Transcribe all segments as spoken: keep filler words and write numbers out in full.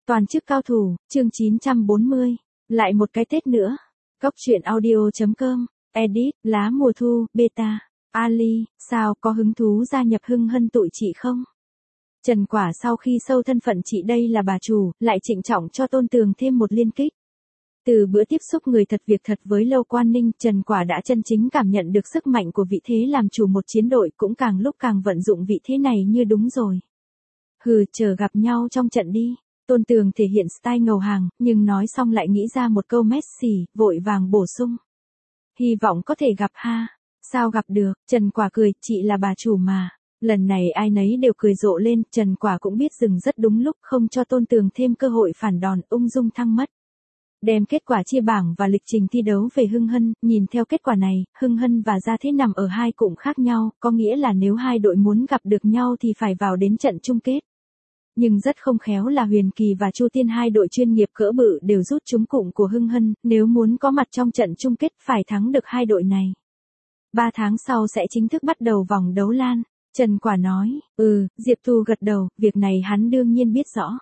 Toàn chức cao thủ, chương chín trăm bốn mươi. Lại một cái Tết nữa. Cốc truyện audio.com. Edit, lá mùa thu, beta. Ali, sao, có hứng thú gia nhập Hưng Hân tụi chị không? Trần Quả sau khi sâu thân phận chị đây là bà chủ, lại trịnh trọng cho Tôn Tường thêm một liên kích. Từ bữa tiếp xúc người thật việc thật với Lâu Quan Ninh, Trần Quả đã chân chính cảm nhận được sức mạnh của vị thế làm chủ một chiến đội, cũng càng lúc càng vận dụng vị thế này như đúng rồi. Hừ, chờ gặp nhau trong trận đi. Tôn Tường thể hiện style ngầu hàng, nhưng nói xong lại nghĩ ra một câu Messi, vội vàng bổ sung. Hy vọng có thể gặp ha. Sao gặp được, Trần Quả cười, chị là bà chủ mà. Lần này ai nấy đều cười rộ lên, Trần Quả cũng biết dừng rất đúng lúc, không cho Tôn Tường thêm cơ hội phản đòn, ung dung thăng mất. Đem kết quả chia bảng và lịch trình thi đấu về Hưng Hân, nhìn theo kết quả này, Hưng Hân và Gia Thế nằm ở hai cụm khác nhau, có nghĩa là nếu hai đội muốn gặp được nhau thì phải vào đến trận chung kết. Nhưng rất không khéo là Huyền Kỳ và Chu Tiên, hai đội chuyên nghiệp cỡ bự, đều rút trúng cụm của Hưng Hân, nếu muốn có mặt trong trận chung kết phải thắng được hai đội này. Ba tháng sau sẽ chính thức bắt đầu vòng đấu lan. Trần Quả nói, ừ, Diệp Thu gật đầu, việc này hắn đương nhiên biết rõ.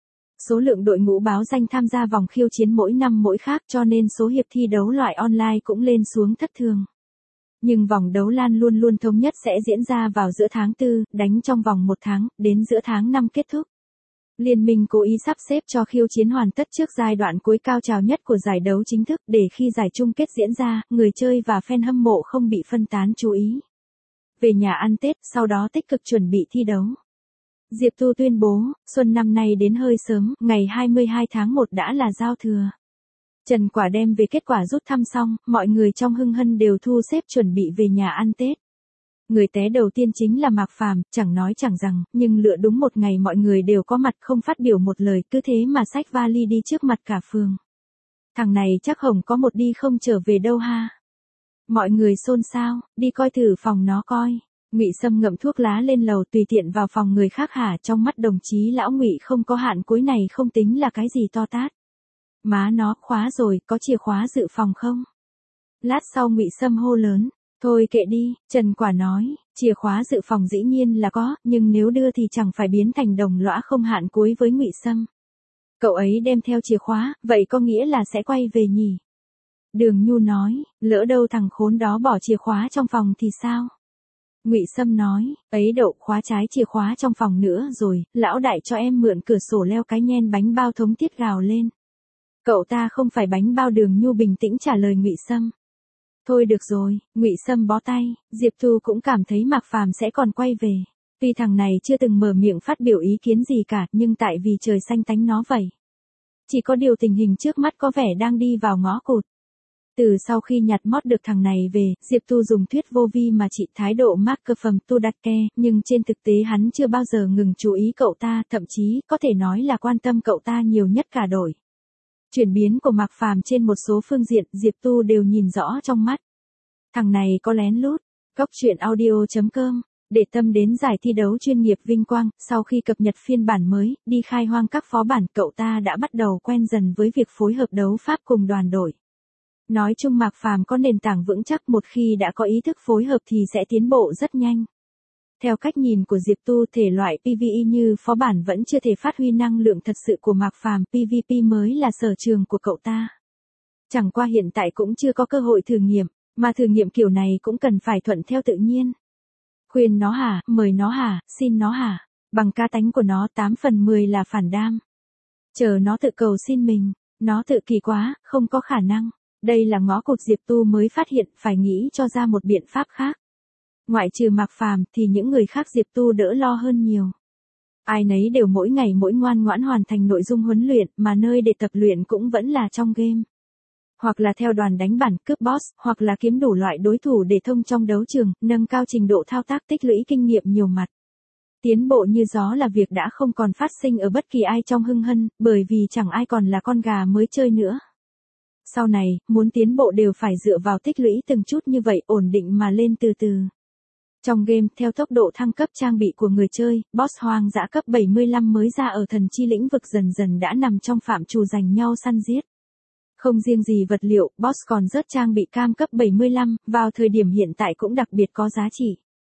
Số lượng đội ngũ báo danh tham gia vòng khiêu chiến mỗi năm mỗi khác, cho nên số hiệp thi đấu loại online cũng lên xuống thất thường. Nhưng vòng đấu lan luôn luôn thống nhất sẽ diễn ra vào giữa tháng tư, đánh trong vòng một tháng, đến giữa tháng năm kết thúc. Liên minh cố ý sắp xếp cho khiêu chiến hoàn tất trước giai đoạn cuối cao trào nhất của giải đấu chính thức, để khi giải chung kết diễn ra, người chơi và fan hâm mộ không bị phân tán chú ý. Về nhà ăn Tết, sau đó tích cực chuẩn bị thi đấu. Diệp Thu tuyên bố, xuân năm nay đến hơi sớm, ngày hai mươi hai tháng một đã là giao thừa. Trần Quả đem về kết quả rút thăm xong, mọi người trong Hưng Hân đều thu xếp chuẩn bị về nhà ăn Tết. Người té đầu tiên chính là Mạc Phàm, chẳng nói chẳng rằng, nhưng lựa đúng một ngày mọi người đều có mặt, không phát biểu một lời, cứ thế mà xách vali đi trước mặt cả phường. Thằng này chắc Hồng có một đi không trở về đâu ha. Mọi người xôn xao, đi coi thử phòng nó coi. Ngụy Sâm ngậm thuốc lá lên lầu tùy tiện vào phòng người khác hả? Trong mắt đồng chí lão Ngụy không có hạn cuối này không tính là cái gì to tát. Má nó, khóa rồi, có chìa khóa dự phòng không? Lát sau Ngụy Sâm hô lớn, thôi kệ đi, Trần Quả nói, chìa khóa dự phòng dĩ nhiên là có, nhưng nếu đưa thì chẳng phải biến thành đồng lõa không hạn cuối với Ngụy Sâm. Cậu ấy đem theo chìa khóa, vậy có nghĩa là sẽ quay về nhỉ? Đường Nhu nói, lỡ đâu thằng khốn đó bỏ chìa khóa trong phòng thì sao? Ngụy Sâm nói, ấy đậu khóa trái chìa khóa trong phòng nữa rồi, lão đại cho em mượn cửa sổ leo cái nhen bánh bao thống tiết gào lên. Cậu ta không phải bánh bao. Đường Nhu bình tĩnh trả lời Ngụy Sâm. Thôi được rồi, Ngụy Sâm bó tay, Diệp Thu cũng cảm thấy Mạc Phàm sẽ còn quay về. Tuy thằng này chưa từng mở miệng phát biểu ý kiến gì cả, nhưng tại vì trời xanh tánh nó vậy. Chỉ có điều tình hình trước mắt có vẻ đang đi vào ngõ cụt. Từ sau khi nhặt mót được thằng này về, Diệp Thu dùng thuyết vô vi mà trị thái độ mác cơ phẩm tu đặt ke, nhưng trên thực tế hắn chưa bao giờ ngừng chú ý cậu ta, thậm chí có thể nói là quan tâm cậu ta nhiều nhất cả đội. Chuyển biến của Mạc Phàm trên một số phương diện, Diệp Thu đều nhìn rõ trong mắt. Thằng này có lén lút. Cốc truyện audio.com. Để tâm đến giải thi đấu chuyên nghiệp vinh quang, sau khi cập nhật phiên bản mới, đi khai hoang các phó bản, cậu ta đã bắt đầu quen dần với việc phối hợp đấu pháp cùng đoàn đội. Nói chung Mạc Phàm có nền tảng vững chắc, một khi đã có ý thức phối hợp thì sẽ tiến bộ rất nhanh. Theo cách nhìn của Diệp Thu, thể loại pê vê e như phó bản vẫn chưa thể phát huy năng lượng thật sự của Mạc Phàm, pê vê pê mới là sở trường của cậu ta. Chẳng qua hiện tại cũng chưa có cơ hội thử nghiệm, mà thử nghiệm kiểu này cũng cần phải thuận theo tự nhiên. Khuyên nó hả, mời nó hả, xin nó hả, bằng cá tánh của nó tám phần mười là phản đam. Chờ nó tự cầu xin mình, nó tự kỳ quá, không có khả năng. Đây là ngõ cụt Diệp Thu mới phát hiện, phải nghĩ cho ra một biện pháp khác. Ngoại trừ Mạc Phàm thì những người khác Diệp Thu đỡ lo hơn nhiều. Ai nấy đều mỗi ngày mỗi ngoan ngoãn hoàn thành nội dung huấn luyện, mà nơi để tập luyện cũng vẫn là trong game. Hoặc là theo đoàn đánh bản, cướp boss, hoặc là kiếm đủ loại đối thủ để thông trong đấu trường, nâng cao trình độ thao tác, tích lũy kinh nghiệm nhiều mặt. Tiến bộ như gió là việc đã không còn phát sinh ở bất kỳ ai trong Hưng Hân, bởi vì chẳng ai còn là con gà mới chơi nữa. Sau này, muốn tiến bộ đều phải dựa vào tích lũy từng chút như vậy, ổn định mà lên từ từ. Trong game, theo tốc độ thăng cấp trang bị của người chơi, boss hoang dã cấp bảy mươi lăm mới ra ở thần chi lĩnh vực dần dần đã nằm trong phạm trù giành nhau săn giết. Không riêng gì vật liệu, boss còn rớt trang bị cam cấp bảy mươi lăm, vào thời điểm hiện tại cũng đặc biệt có giá trị.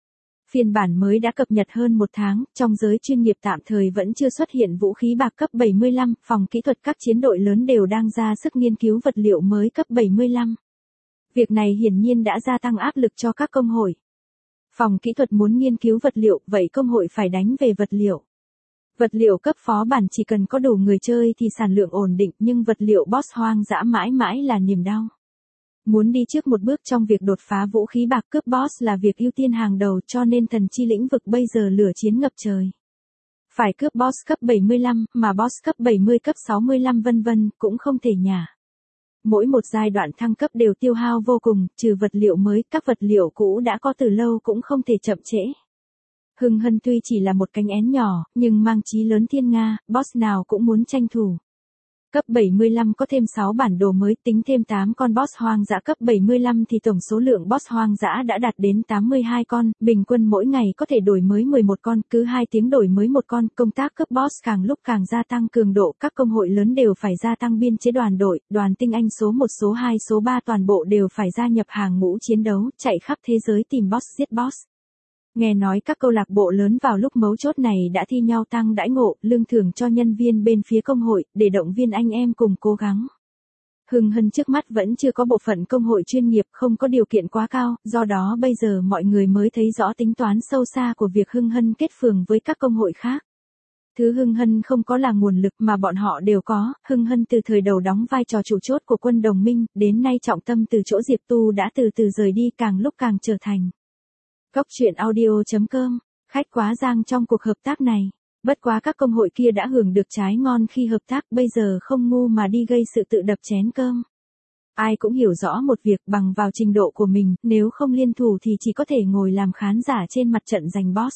Phiên bản mới đã cập nhật hơn một tháng, trong giới chuyên nghiệp tạm thời vẫn chưa xuất hiện vũ khí bạc cấp bảy mươi lăm, phòng kỹ thuật các chiến đội lớn đều đang ra sức nghiên cứu vật liệu mới cấp bảy mươi lăm. Việc này hiển nhiên đã gia tăng áp lực cho các công hội. Phòng kỹ thuật muốn nghiên cứu vật liệu, vậy công hội phải đánh về vật liệu. Vật liệu cấp phó bản chỉ cần có đủ người chơi thì sản lượng ổn định, nhưng vật liệu boss hoang dã mãi mãi là niềm đau. Muốn đi trước một bước trong việc đột phá vũ khí bạc cướp boss là việc ưu tiên hàng đầu, cho nên thần chi lĩnh vực bây giờ lửa chiến ngập trời. Phải cướp boss cấp bảy mươi lăm, mà boss cấp bảy mươi, cấp sáu mươi lăm vân vân cũng không thể nhả. Mỗi một giai đoạn thăng cấp đều tiêu hao vô cùng, trừ vật liệu mới, các vật liệu cũ đã có từ lâu cũng không thể chậm trễ. Hưng Hân tuy chỉ là một cánh én nhỏ, nhưng mang chí lớn thiên nga, boss nào cũng muốn tranh thủ. Cấp bảy mươi lăm có thêm sáu bản đồ mới, tính thêm tám con boss hoang dã cấp bảy mươi lăm thì tổng số lượng boss hoang dã đã đạt đến tám mươi hai con, bình quân mỗi ngày có thể đổi mới mười một con, cứ hai tiếng đổi mới một con, công tác cướp boss càng lúc càng gia tăng cường độ, các công hội lớn đều phải gia tăng biên chế đoàn đội, đoàn tinh anh số một, số hai, số ba toàn bộ đều phải gia nhập hàng ngũ chiến đấu, chạy khắp thế giới tìm boss giết boss. Nghe nói các câu lạc bộ lớn vào lúc mấu chốt này đã thi nhau tăng đãi ngộ, lương thưởng cho nhân viên bên phía công hội, để động viên anh em cùng cố gắng. Hưng Hân trước mắt vẫn chưa có bộ phận công hội chuyên nghiệp, không có điều kiện quá cao, do đó bây giờ mọi người mới thấy rõ tính toán sâu xa của việc Hưng Hân kết phường với các công hội khác. Thứ Hưng Hân không có là nguồn lực mà bọn họ đều có, Hưng Hân từ thời đầu đóng vai trò chủ chốt của quân đồng minh, đến nay trọng tâm từ chỗ Diệp Tu đã từ từ rời đi, càng lúc càng trở thành. Góc truyện audio chấm com, khách quá giang trong cuộc hợp tác này. Bất quá các công hội kia đã hưởng được trái ngon khi hợp tác, bây giờ không ngu mà đi gây sự tự đập chén cơm. Ai cũng hiểu rõ một việc, bằng vào trình độ của mình, nếu không liên thủ thì chỉ có thể ngồi làm khán giả trên mặt trận giành boss.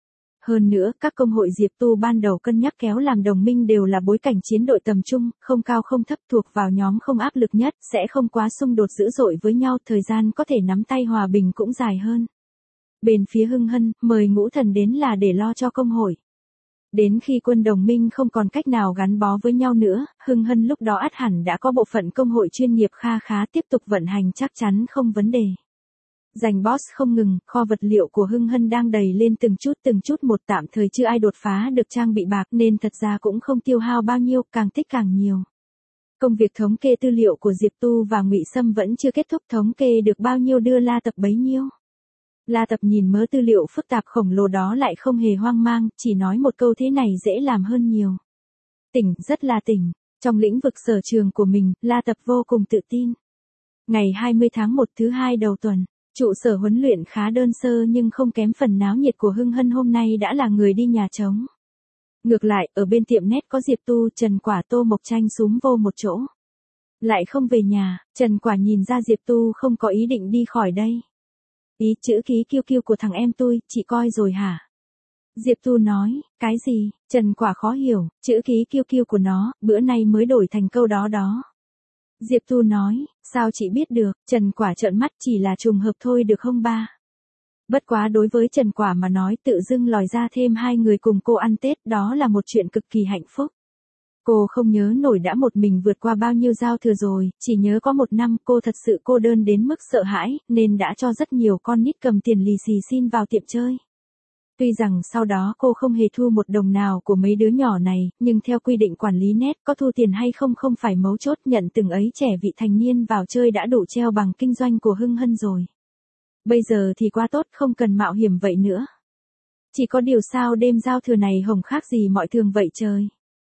Hơn nữa, các công hội Diệp Tu ban đầu cân nhắc kéo làm đồng minh đều là bối cảnh chiến đội tầm trung, không cao không thấp, thuộc vào nhóm không áp lực nhất, sẽ không quá xung đột dữ dội với nhau, thời gian có thể nắm tay hòa bình cũng dài hơn. Bên phía Hưng Hân, mời ngũ thần đến là để lo cho công hội. Đến khi quân đồng minh không còn cách nào gắn bó với nhau nữa, Hưng Hân lúc đó ắt hẳn đã có bộ phận công hội chuyên nghiệp kha khá tiếp tục vận hành, chắc chắn không vấn đề. Giành boss không ngừng, kho vật liệu của Hưng Hân đang đầy lên từng chút từng chút một, tạm thời chưa ai đột phá được trang bị bạc nên thật ra cũng không tiêu hao bao nhiêu, càng tích càng nhiều. Công việc thống kê tư liệu của Diệp Tu và Ngụy Sâm vẫn chưa kết thúc, thống kê được bao nhiêu đưa La Tập bấy nhiêu. La Tập nhìn mớ tư liệu phức tạp khổng lồ đó lại không hề hoang mang, chỉ nói một câu thế này dễ làm hơn nhiều. Tỉnh, rất là tỉnh, trong lĩnh vực sở trường của mình, La Tập vô cùng tự tin. Ngày hai mươi tháng một thứ hai đầu tuần, trụ sở huấn luyện khá đơn sơ nhưng không kém phần náo nhiệt của Hưng Hân hôm nay đã là người đi nhà trống. Ngược lại, ở bên tiệm nét có Diệp Tu, Trần Quả, Tô Mộc Tranh súm vô một chỗ. Lại không về nhà, Trần Quả nhìn ra Diệp Tu không có ý định đi khỏi đây. Ý chữ ký kiêu kiêu của thằng em tôi, chị coi rồi hả? Diệp Tu nói, cái gì? Trần Quả khó hiểu, chữ ký kiêu kiêu của nó, bữa nay mới đổi thành câu đó đó. Diệp Tu nói, sao chị biết được? Trần Quả trợn mắt, chỉ là trùng hợp thôi được không ba? Bất quá đối với Trần Quả mà nói, tự dưng lòi ra thêm hai người cùng cô ăn Tết, đó là một chuyện cực kỳ hạnh phúc. Cô không nhớ nổi đã một mình vượt qua bao nhiêu giao thừa rồi, chỉ nhớ có một năm cô thật sự cô đơn đến mức sợ hãi, nên đã cho rất nhiều con nít cầm tiền lì xì xin vào tiệm chơi. Tuy rằng sau đó cô không hề thu một đồng nào của mấy đứa nhỏ này, nhưng theo quy định quản lý nét, có thu tiền hay không không phải mấu chốt, nhận từng ấy trẻ vị thành niên vào chơi đã đủ treo bằng kinh doanh của Hưng Hân rồi. Bây giờ thì quá tốt, không cần mạo hiểm vậy nữa. Chỉ có điều sao đêm giao thừa này hồng khác gì mọi thường vậy trời.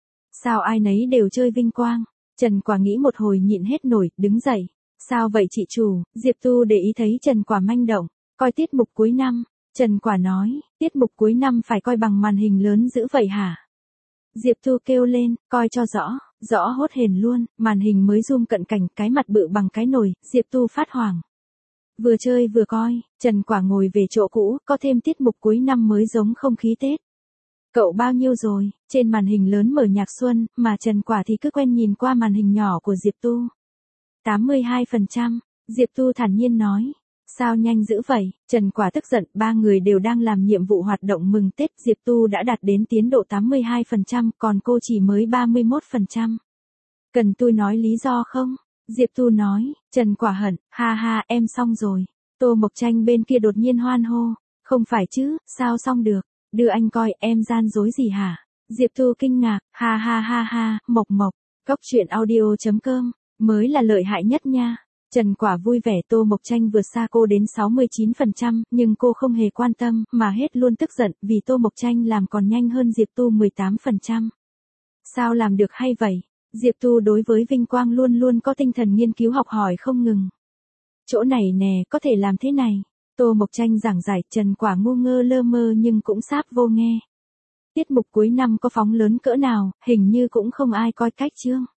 Sao ai nấy đều chơi vinh quang? Trần Quả nghĩ một hồi nhịn hết nổi, đứng dậy. Sao vậy chị chủ? Diệp Tu để ý thấy Trần Quả manh động. Coi tiết mục cuối năm. Trần Quả nói, tiết mục cuối năm phải coi bằng màn hình lớn dữ vậy hả? Diệp Tu kêu lên, coi cho rõ, rõ hốt hển luôn, màn hình mới zoom cận cảnh, cái mặt bự bằng cái nồi, Diệp Tu phát hoảng. Vừa chơi vừa coi, Trần Quả ngồi về chỗ cũ, có thêm tiết mục cuối năm mới giống không khí Tết. Cậu bao nhiêu rồi? Trên màn hình lớn mở nhạc xuân, mà Trần Quả thì cứ quen nhìn qua màn hình nhỏ của Diệp Tu. tám mươi hai phần trăm, Diệp Tu thản nhiên nói. Sao nhanh dữ vậy? Trần Quả tức giận, ba người đều đang làm nhiệm vụ hoạt động mừng Tết, Diệp Tu đã đạt đến tiến độ tám mươi hai phần trăm, còn cô chỉ mới ba mươi mốt phần trăm. Cần tôi nói lý do không? Diệp Tu nói, Trần Quả hận, ha ha, em xong rồi. Tô Mộc Tranh bên kia đột nhiên hoan hô. Không phải chứ, sao xong được, đưa anh coi, em gian dối gì hả? Diệp Thu kinh ngạc, ha ha ha ha, mộc mộc, cóc truyện audio.com, mới là lợi hại nhất nha. Trần Quả vui vẻ Tô Mộc Tranh vượt xa cô đến sáu mươi chín phần trăm, nhưng cô không hề quan tâm, mà hết luôn tức giận, vì Tô Mộc Tranh làm còn nhanh hơn Diệp Tu mười tám phần trăm. Sao làm được hay vậy? Diệp Tu đối với vinh quang luôn luôn có tinh thần nghiên cứu học hỏi không ngừng. Chỗ này nè, có thể làm thế này. Tô Mộc Tranh giảng giải, Trần Quả ngu ngơ lơ mơ nhưng cũng sáp vô nghe. Tiết mục cuối năm có phóng lớn cỡ nào, hình như cũng không ai coi cách chương.